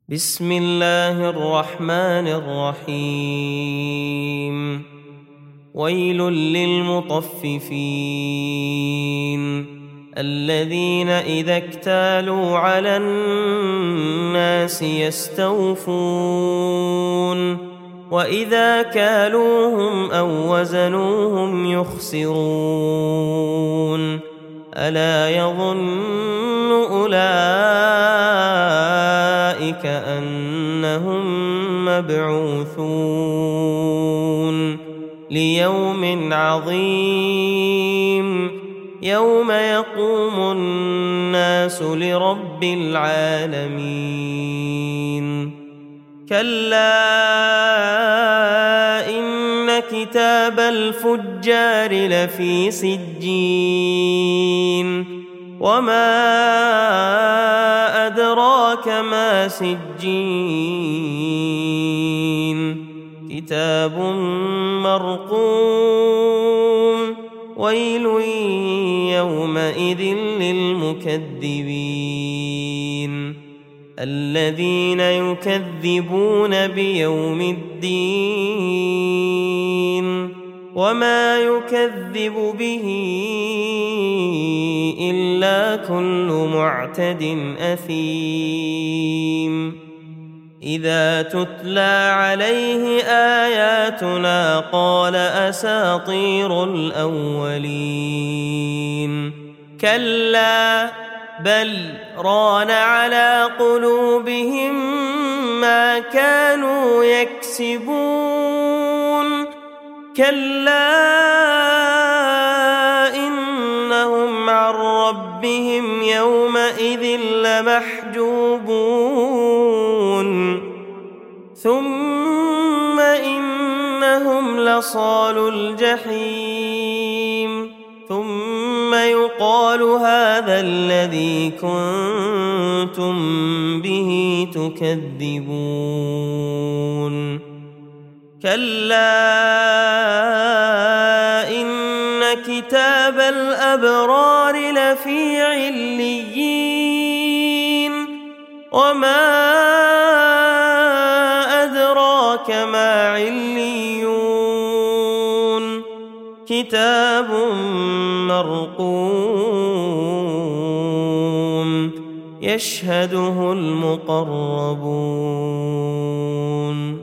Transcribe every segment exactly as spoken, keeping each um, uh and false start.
بسم الله الرحمن الرحيم. ويل للمطففين الذين إذا اكتالوا على الناس يستوفون وإذا كالوهم أو وزنوهم يخسرون ألا يظن أولئك أنهم مبعوثون ليوم عظيم يوم يقوم الناس لرب العالمين. كلا إن كتاب الفجار لفي سجين وما أدراك ما سجين كتاب مرقوم ويل يومئذ للمكذبين الذين يكذبون بيوم الدين وما يكذب به إلا كل معتد أثيم. إذا تتلى عليه آياتنا قال أساطير الأولين كلا بل ران على قلوبهم ما كانوا يكسبون كلا إنهم عن ربهم يومئذ لمحجوبون ثم إنهم لصالوا الجحيم ثم يقال هذا الذي كنتم به تكذبون كلا إن كتاب الأبرار لفي عليين وما أدراك ما عليون كتاب مرقوم يشهده المقربون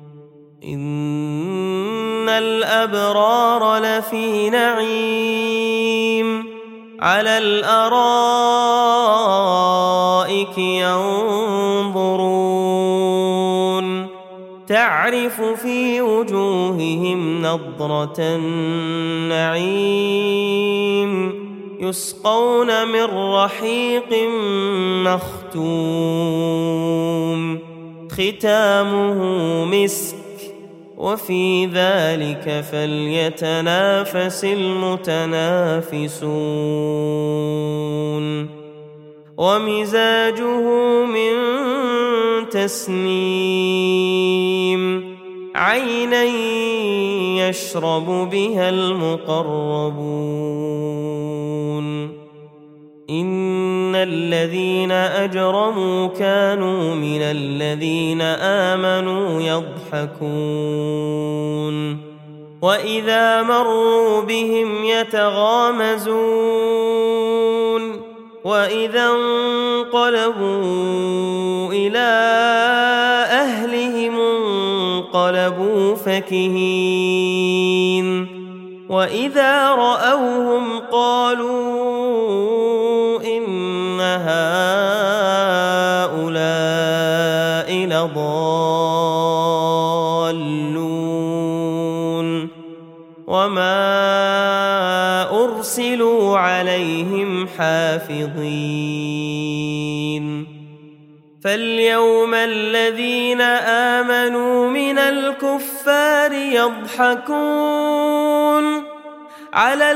إن الأبرار لفي نعيم على الأرائك ينظرون تعرف في وجوههم نضرة النعيم يسقون من رحيق مختوم ختامه مسك وفي ذلك فليتنافس المتنافسون ومزاجه من تسنيم عينا يشرب بها المقربون إن الذين أجرموا كانوا من الذين آمنوا يضحكون وإذا مروا بهم يتغامزون وإذا انقلبوا إلى أهلهم انقلبوا فكهين وإذا رأوهم قالوا إن هؤلاء لضالون وما أرسلوا عليهم حافظين فاليوم الذين آمنوا من الكفار يضحكون على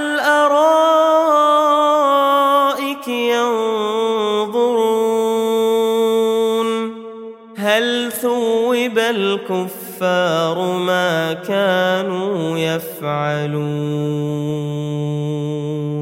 الأرائك ينظرون هل ثوب الكفار ما كانوا يفعلون.